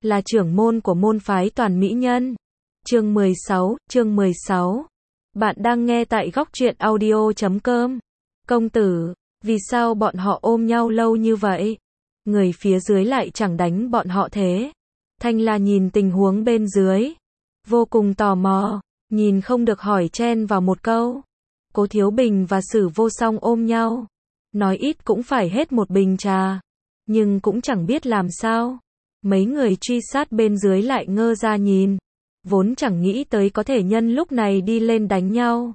là trưởng môn của môn phái Toàn Mỹ Nhân. Chương 16. Bạn đang nghe tại góc truyện audio.com. Công tử, vì sao bọn họ ôm nhau lâu như vậy? Người phía dưới lại chẳng đánh bọn họ thế. Thanh La nhìn tình huống bên dưới, vô cùng tò mò, nhìn không được hỏi chen vào một câu. Cố Thiếu Bình và Sử Vô Song ôm nhau, nói ít cũng phải hết một bình trà, nhưng cũng chẳng biết làm sao. Mấy người truy sát bên dưới lại ngơ ra nhìn, vốn chẳng nghĩ tới có thể nhân lúc này đi lên đánh nhau.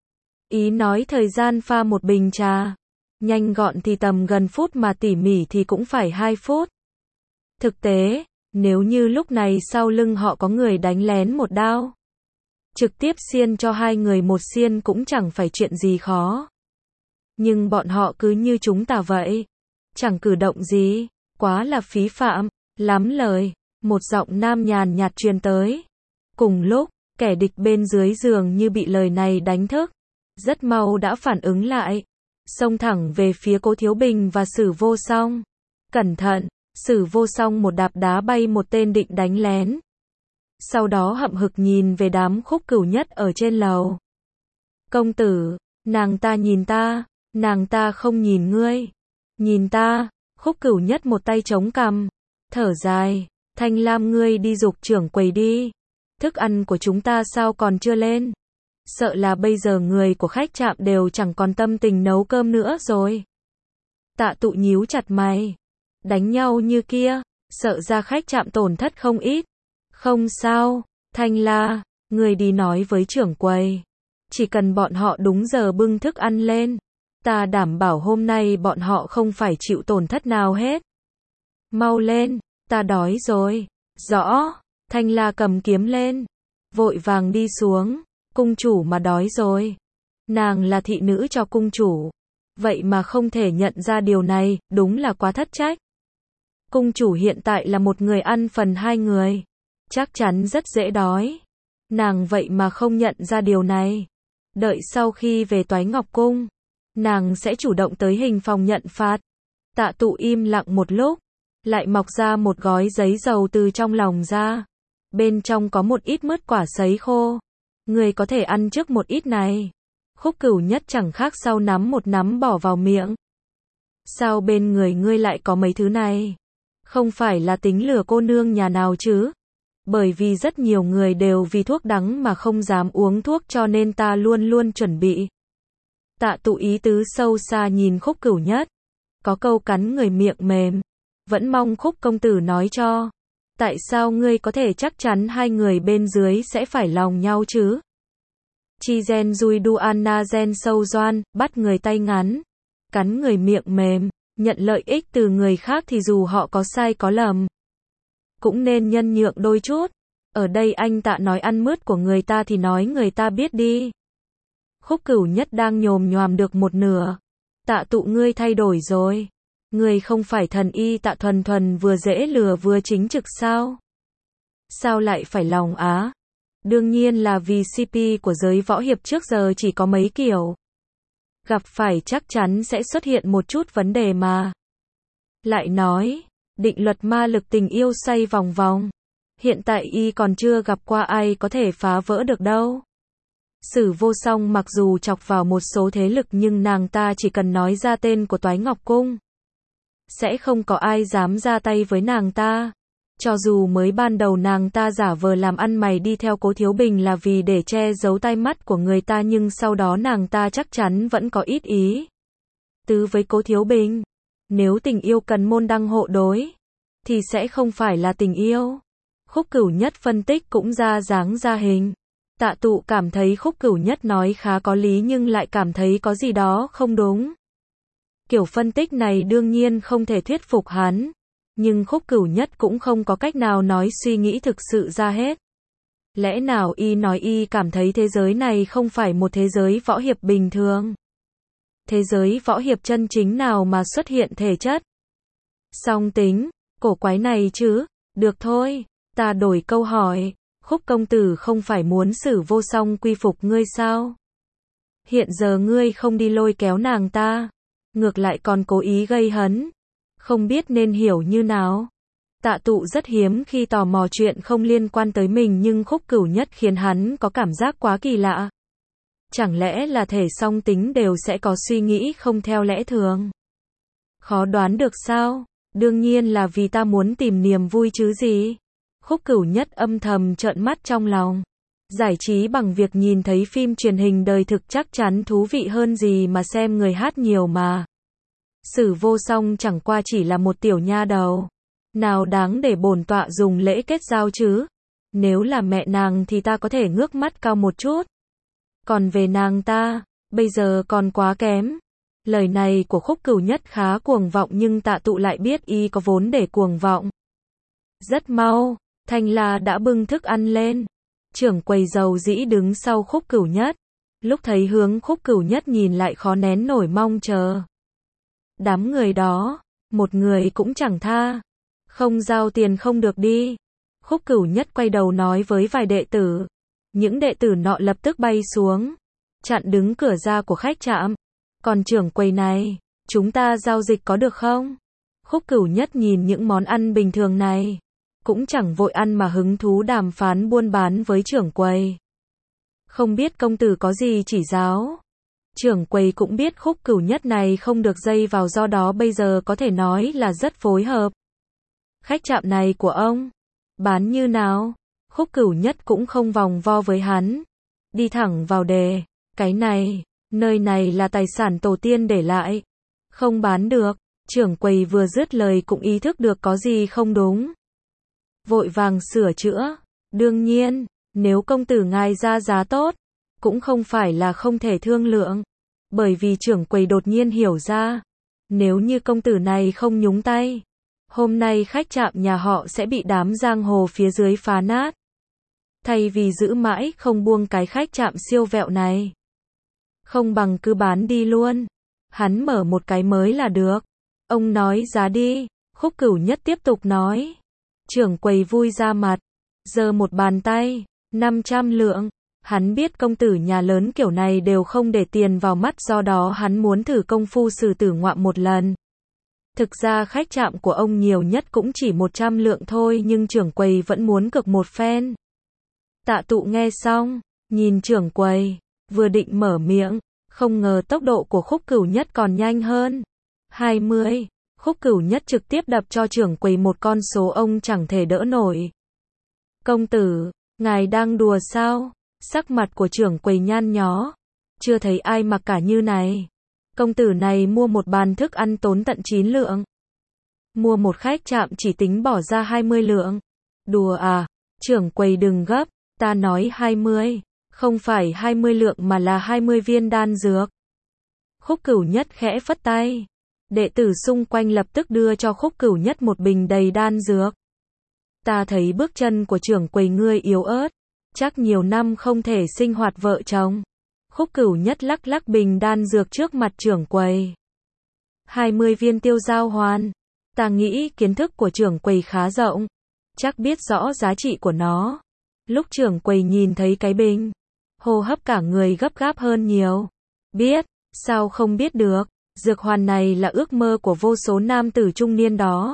Ý nói thời gian pha một bình trà, nhanh gọn thì tầm gần phút mà tỉ mỉ thì cũng phải 2 phút. Thực tế, nếu như lúc này sau lưng họ có người đánh lén một đao, trực tiếp xiên cho hai người một xiên cũng chẳng phải chuyện gì khó. Nhưng bọn họ cứ như chúng ta vậy, chẳng cử động gì, quá là phí phạm, lắm lời. Một giọng nam nhàn nhạt truyền tới. Cùng lúc, kẻ địch bên dưới giường như bị lời này đánh thức, rất mau đã phản ứng lại, xông thẳng về phía Cố Thiếu Bình và Sử Vô Song. Cẩn thận! Sử Vô Song một đạp đá bay một tên định đánh lén. Sau đó hậm hực nhìn về đám Khúc Cửu Nhất ở trên lầu. Công tử, nàng ta nhìn ta, nàng ta không nhìn ngươi. Nhìn ta. Khúc Cửu Nhất một tay chống cằm, thở dài. Thanh Lam, ngươi đi giục trưởng quầy đi. Thức ăn của chúng ta sao còn chưa lên? Sợ là bây giờ người của khách trạm đều chẳng còn tâm tình nấu cơm nữa rồi. Tạ Tụ nhíu chặt mày. Đánh nhau như kia, sợ ra khách trạm tổn thất không ít. Không sao, Thanh La, người đi nói với trưởng quầy. Chỉ cần bọn họ đúng giờ bưng thức ăn lên, ta đảm bảo hôm nay bọn họ không phải chịu tổn thất nào hết. Mau lên, ta đói rồi. Rõ. Thanh La cầm kiếm lên, vội vàng đi xuống. Cung chủ mà đói rồi. Nàng là thị nữ cho cung chủ, vậy mà không thể nhận ra điều này, đúng là quá thất trách. Cung chủ hiện tại là một người ăn phần hai người, chắc chắn rất dễ đói. Nàng vậy mà không nhận ra điều này. Đợi sau khi về Toái Ngọc Cung, nàng sẽ chủ động tới hình phòng nhận phạt. Tạ Tụ im lặng một lúc, lại mọc ra một gói giấy dầu từ trong lòng ra. Bên trong có một ít mứt quả sấy khô. Người có thể ăn trước một ít này. Khúc Cửu Nhất chẳng khác sau nắm một nắm bỏ vào miệng. Sao bên người ngươi lại có mấy thứ này? Không phải là tính lừa cô nương nhà nào chứ? Bởi vì rất nhiều người đều vì thuốc đắng mà không dám uống thuốc cho nên ta luôn luôn chuẩn bị. Tạ Tụ ý tứ sâu xa nhìn Khúc Cửu Nhất. Có câu cắn người miệng mềm. Vẫn mong Khúc công tử nói cho. Tại sao ngươi có thể chắc chắn hai người bên dưới sẽ phải lòng nhau chứ? Chi gen dui du anna gen sâu doan, bắt người tay ngắn. Cắn người miệng mềm, nhận lợi ích từ người khác thì dù họ có sai có lầm, cũng nên nhân nhượng đôi chút. Ở đây anh Tạ nói ăn mứt của người ta thì nói người ta biết đi. Khúc Cửu Nhất đang nhồm nhoàm được một nửa. Tạ Tụ, ngươi thay đổi rồi. Ngươi không phải thần y Tạ thuần thuần vừa dễ lừa vừa chính trực sao? Sao lại phải lòng á? Đương nhiên là vì CP của giới võ hiệp trước giờ chỉ có mấy kiểu. Gặp phải chắc chắn sẽ xuất hiện một chút vấn đề mà. Lại nói, định luật ma lực tình yêu xoay vòng vòng. Hiện tại y còn chưa gặp qua ai có thể phá vỡ được đâu. Sử Vô Song mặc dù chọc vào một số thế lực nhưng nàng ta chỉ cần nói ra tên của Toái Ngọc Cung, sẽ không có ai dám ra tay với nàng ta. Cho dù mới ban đầu nàng ta giả vờ làm ăn mày đi theo Cố Thiếu Bình là vì để che giấu tai mắt của người ta nhưng sau đó nàng ta chắc chắn vẫn có ít ý tứ với Cố Thiếu Bình. Nếu tình yêu cần môn đăng hộ đối, thì sẽ không phải là tình yêu. Khúc Cửu Nhất phân tích cũng ra dáng ra hình. Tạ Tụ cảm thấy Khúc Cửu Nhất nói khá có lý nhưng lại cảm thấy có gì đó không đúng. Kiểu phân tích này đương nhiên không thể thuyết phục hắn. Nhưng Khúc Cửu Nhất cũng không có cách nào nói suy nghĩ thực sự ra hết. Lẽ nào y nói y cảm thấy thế giới này không phải một thế giới võ hiệp bình thường? Thế giới võ hiệp chân chính nào mà xuất hiện thể chất song tính, cổ quái này chứ? Được thôi, ta đổi câu hỏi. Khúc công tử không phải muốn Sử Vô Song quy phục ngươi sao? Hiện giờ ngươi không đi lôi kéo nàng ta, ngược lại còn cố ý gây hấn. Không biết nên hiểu như nào. Tạ Tụ rất hiếm khi tò mò chuyện không liên quan tới mình nhưng Khúc Cửu Nhất khiến hắn có cảm giác quá kỳ lạ. Chẳng lẽ là thể song tính đều sẽ có suy nghĩ không theo lẽ thường? Khó đoán được sao? Đương nhiên là vì ta muốn tìm niềm vui chứ gì. Khúc Cửu Nhất âm thầm trợn mắt trong lòng. Giải trí bằng việc nhìn thấy phim truyền hình đời thực chắc chắn thú vị hơn gì mà xem người hát nhiều mà. Sử Vô Song chẳng qua chỉ là một tiểu nha đầu. Nào đáng để bổn tọa dùng lễ kết giao chứ? Nếu là mẹ nàng thì ta có thể ngước mắt cao một chút. Còn về nàng ta, bây giờ còn quá kém. Lời này của Khúc Cửu Nhất khá cuồng vọng nhưng Tạ Tụ lại biết y có vốn để cuồng vọng. Rất mau, Thanh La đã bưng thức ăn lên. Trưởng quầy dầu dĩ đứng sau Khúc Cửu Nhất. Lúc thấy hướng Khúc Cửu Nhất nhìn lại khó nén nổi mong chờ. Đám người đó, một người cũng chẳng tha. Không giao tiền không được đi. Khúc Cửu Nhất quay đầu nói với vài đệ tử. Những đệ tử nọ lập tức bay xuống, chặn đứng cửa ra của khách trạm. Còn trưởng quầy này, chúng ta giao dịch có được không? Khúc Cửu Nhất nhìn những món ăn bình thường này, cũng chẳng vội ăn mà hứng thú đàm phán buôn bán với trưởng quầy. Không biết công tử có gì chỉ giáo? Trưởng quầy cũng biết Khúc Cửu Nhất này không được dây vào do đó bây giờ có thể nói là rất phối hợp. Khách trạm này của ông, bán như nào? Khúc Cửu Nhất cũng không vòng vo với hắn. Đi thẳng vào đề. Cái này, nơi này là tài sản tổ tiên để lại. Không bán được. Trưởng quầy vừa dứt lời cũng ý thức được có gì không đúng. Vội vàng sửa chữa. Đương nhiên, nếu công tử ngài ra giá tốt, cũng không phải là không thể thương lượng. Bởi vì trưởng quầy đột nhiên hiểu ra. Nếu như công tử này không nhúng tay, hôm nay khách trạm nhà họ sẽ bị đám giang hồ phía dưới phá nát. Thay vì giữ mãi không buông cái khách trạm siêu vẹo này, không bằng cứ bán đi luôn. Hắn mở một cái mới là được. Ông nói giá đi. Khúc Cửu Nhất tiếp tục nói. Trưởng quầy vui ra mặt, giơ một bàn tay, 500 lượng. Hắn biết công tử nhà lớn kiểu này đều không để tiền vào mắt do đó hắn muốn thử công phu sử tử ngoạm một lần. Thực ra khách trạm của ông nhiều nhất cũng chỉ 100 lượng thôi nhưng trưởng quầy vẫn muốn cược một phen. Tạ Tụ nghe xong, nhìn trưởng quầy, vừa định mở miệng, không ngờ tốc độ của Khúc Cửu Nhất còn nhanh hơn. 20, Khúc Cửu Nhất trực tiếp đập cho trưởng quầy một con số ông chẳng thể đỡ nổi. Công tử, ngài đang đùa sao? Sắc mặt của trưởng quầy nhăn nhó. Chưa thấy ai mặc cả như này. Công tử này mua một bàn thức ăn tốn tận 9 lượng. Mua một khách trạm chỉ tính bỏ ra 20 lượng. Đùa à? Trưởng quầy đừng gấp. Ta nói 20, không phải 20 lượng mà là 20 viên đan dược. Khúc Cửu Nhất khẽ phất tay. Đệ tử xung quanh lập tức đưa cho Khúc Cửu Nhất một bình đầy đan dược. Ta thấy bước chân của trưởng quầy ngươi yếu ớt, chắc nhiều năm không thể sinh hoạt vợ chồng. Khúc Cửu Nhất lắc lắc bình đan dược trước mặt trưởng quầy. 20 viên tiêu giao hoàn. Ta nghĩ kiến thức của trưởng quầy khá rộng, chắc biết rõ giá trị của nó. Lúc trưởng quầy nhìn thấy cái bình, hô hấp cả người gấp gáp hơn nhiều. Biết, sao không biết được, dược hoàn này là ước mơ của vô số nam tử trung niên đó.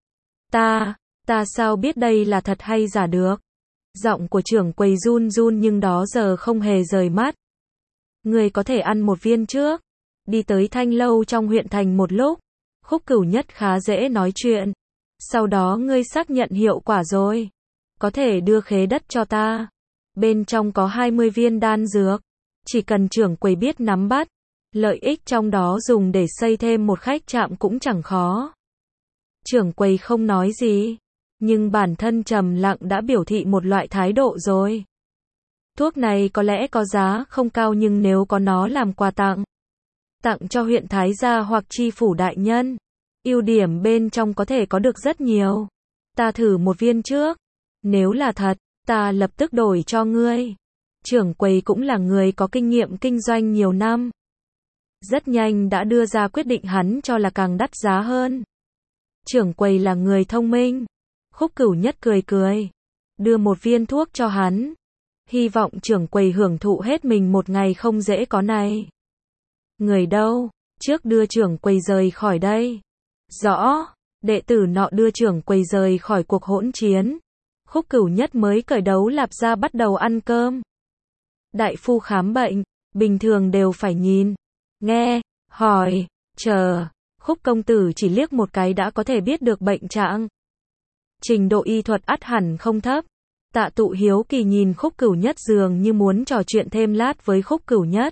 Ta sao biết đây là thật hay giả được? Giọng của trưởng quầy run run nhưng đó giờ không hề rời mắt. Người có thể ăn một viên trước. Đi tới Thanh Lâu trong huyện thành một lúc. Khúc Cửu Nhất khá dễ nói chuyện. Sau đó ngươi xác nhận hiệu quả rồi. Có thể đưa khế đất cho ta. Bên trong có 20 viên đan dược. Chỉ cần trưởng quầy biết nắm bắt. Lợi ích trong đó dùng để xây thêm một khách trạm cũng chẳng khó. Trưởng quầy không nói gì. Nhưng bản thân trầm lặng đã biểu thị một loại thái độ rồi. Thuốc này có lẽ có giá không cao nhưng nếu có nó làm quà tặng cho huyện Thái gia hoặc tri phủ đại nhân, ưu điểm bên trong có thể có được rất nhiều. Ta thử một viên trước. Nếu là thật, ta lập tức đổi cho ngươi. Trưởng quầy cũng là người có kinh nghiệm kinh doanh nhiều năm. Rất nhanh đã đưa ra quyết định hắn cho là càng đắt giá hơn. Trưởng quầy là người thông minh. Khúc Cửu Nhất cười cười. Đưa một viên thuốc cho hắn. Hy vọng trưởng quầy hưởng thụ hết mình một ngày không dễ có này. Người đâu? Trước đưa trưởng quầy rời khỏi đây. Rõ. Đệ tử nọ đưa trưởng quầy rời khỏi cuộc hỗn chiến. Khúc Cửu Nhất mới cởi đấu lạp ra bắt đầu ăn cơm. Đại phu khám bệnh, bình thường đều phải nhìn, nghe, hỏi, chờ. Khúc công tử chỉ liếc một cái đã có thể biết được bệnh trạng. Trình độ y thuật ắt hẳn không thấp. Tạ Tụ hiếu kỳ nhìn Khúc Cửu Nhất dường như muốn trò chuyện thêm lát với Khúc Cửu Nhất.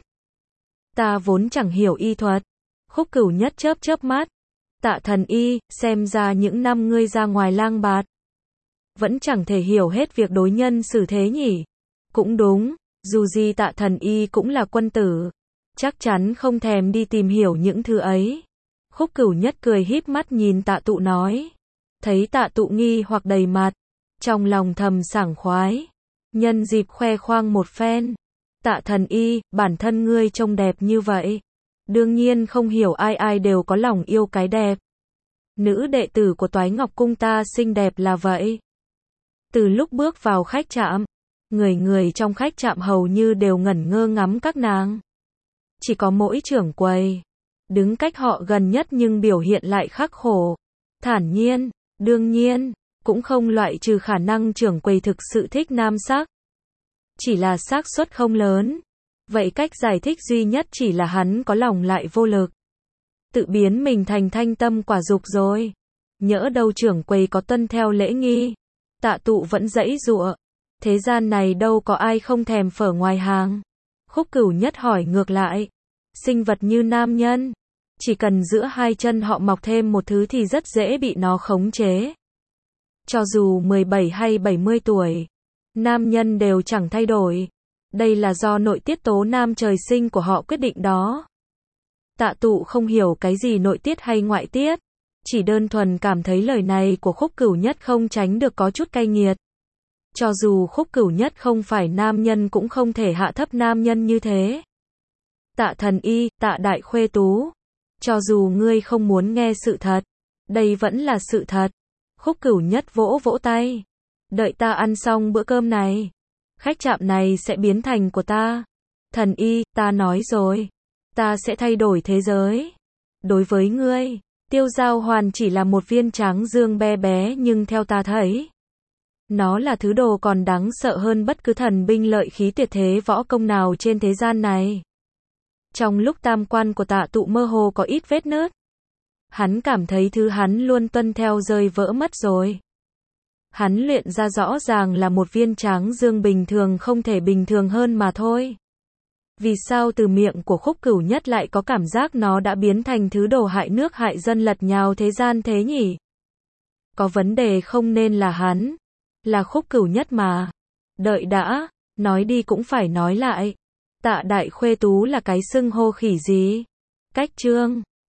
Ta vốn chẳng hiểu y thuật. Khúc Cửu Nhất chớp chớp mắt. Tạ thần y, xem ra những năm ngươi ra ngoài lang bạt, vẫn chẳng thể hiểu hết việc đối nhân xử thế nhỉ. Cũng đúng, dù gì Tạ thần y cũng là quân tử, chắc chắn không thèm đi tìm hiểu những thứ ấy. Khúc Cửu Nhất cười híp mắt nhìn Tạ Tụ nói. Thấy Tạ Tụ nghi hoặc đầy mặt, trong lòng thầm sảng khoái. Nhân dịp khoe khoang một phen. Tạ thần y, bản thân ngươi trông đẹp như vậy. Đương nhiên không hiểu ai ai đều có lòng yêu cái đẹp. Nữ đệ tử của Toái Ngọc Cung ta xinh đẹp là vậy. Từ lúc bước vào khách trạm, người người trong khách trạm hầu như đều ngẩn ngơ ngắm các nàng. Chỉ có mỗi trưởng quầy đứng cách họ gần nhất nhưng biểu hiện lại khắc khổ, thản nhiên. Đương nhiên, cũng không loại trừ khả năng trưởng quầy thực sự thích nam sắc. Chỉ là xác suất không lớn. Vậy cách giải thích duy nhất chỉ là hắn có lòng lại vô lực. Tự biến mình thành thanh tâm quả dục rồi. Nhỡ đâu trưởng quầy có tuân theo lễ nghi. Tạ Tụ vẫn giãy giụa. Thế gian này đâu có ai không thèm phở ngoài hàng. Khúc Cửu Nhất hỏi ngược lại. Sinh vật như nam nhân, chỉ cần giữa hai chân họ mọc thêm một thứ thì rất dễ bị nó khống chế. Cho dù 17 hay 70 tuổi, nam nhân đều chẳng thay đổi. Đây là do nội tiết tố nam trời sinh của họ quyết định đó. Tạ Tụ không hiểu cái gì nội tiết hay ngoại tiết, chỉ đơn thuần cảm thấy lời này của Khúc Cửu Nhất không tránh được có chút cay nghiệt. Cho dù Khúc Cửu Nhất không phải nam nhân cũng không thể hạ thấp nam nhân như thế. Tạ thần y, Tạ đại khuê tú, cho dù ngươi không muốn nghe sự thật, đây vẫn là sự thật. Khúc Cửu Nhất vỗ vỗ tay. Đợi ta ăn xong bữa cơm này, khách trạm này sẽ biến thành của ta. Thần y, ta nói rồi, ta sẽ thay đổi thế giới. Đối với ngươi, Tiêu Giao Hoàn chỉ là một viên tráng dương bé bé nhưng theo ta thấy, nó là thứ đồ còn đáng sợ hơn bất cứ thần binh lợi khí tuyệt thế võ công nào trên thế gian này. Trong lúc tam quan của Tạ Tụ mơ hồ có ít vết nứt, hắn cảm thấy thứ hắn luôn tuân theo rơi vỡ mất rồi. Hắn luyện ra rõ ràng là một viên tráng dương bình thường không thể bình thường hơn mà thôi. Vì sao từ miệng của Khúc Cửu Nhất lại có cảm giác nó đã biến thành thứ đồ hại nước hại dân lật nhào thế gian thế nhỉ? Có vấn đề không nên là hắn, là Khúc Cửu Nhất mà. Đợi đã, nói đi cũng phải nói lại. Tạ đại khuê tú là cái xưng hô khỉ gì? Cách chương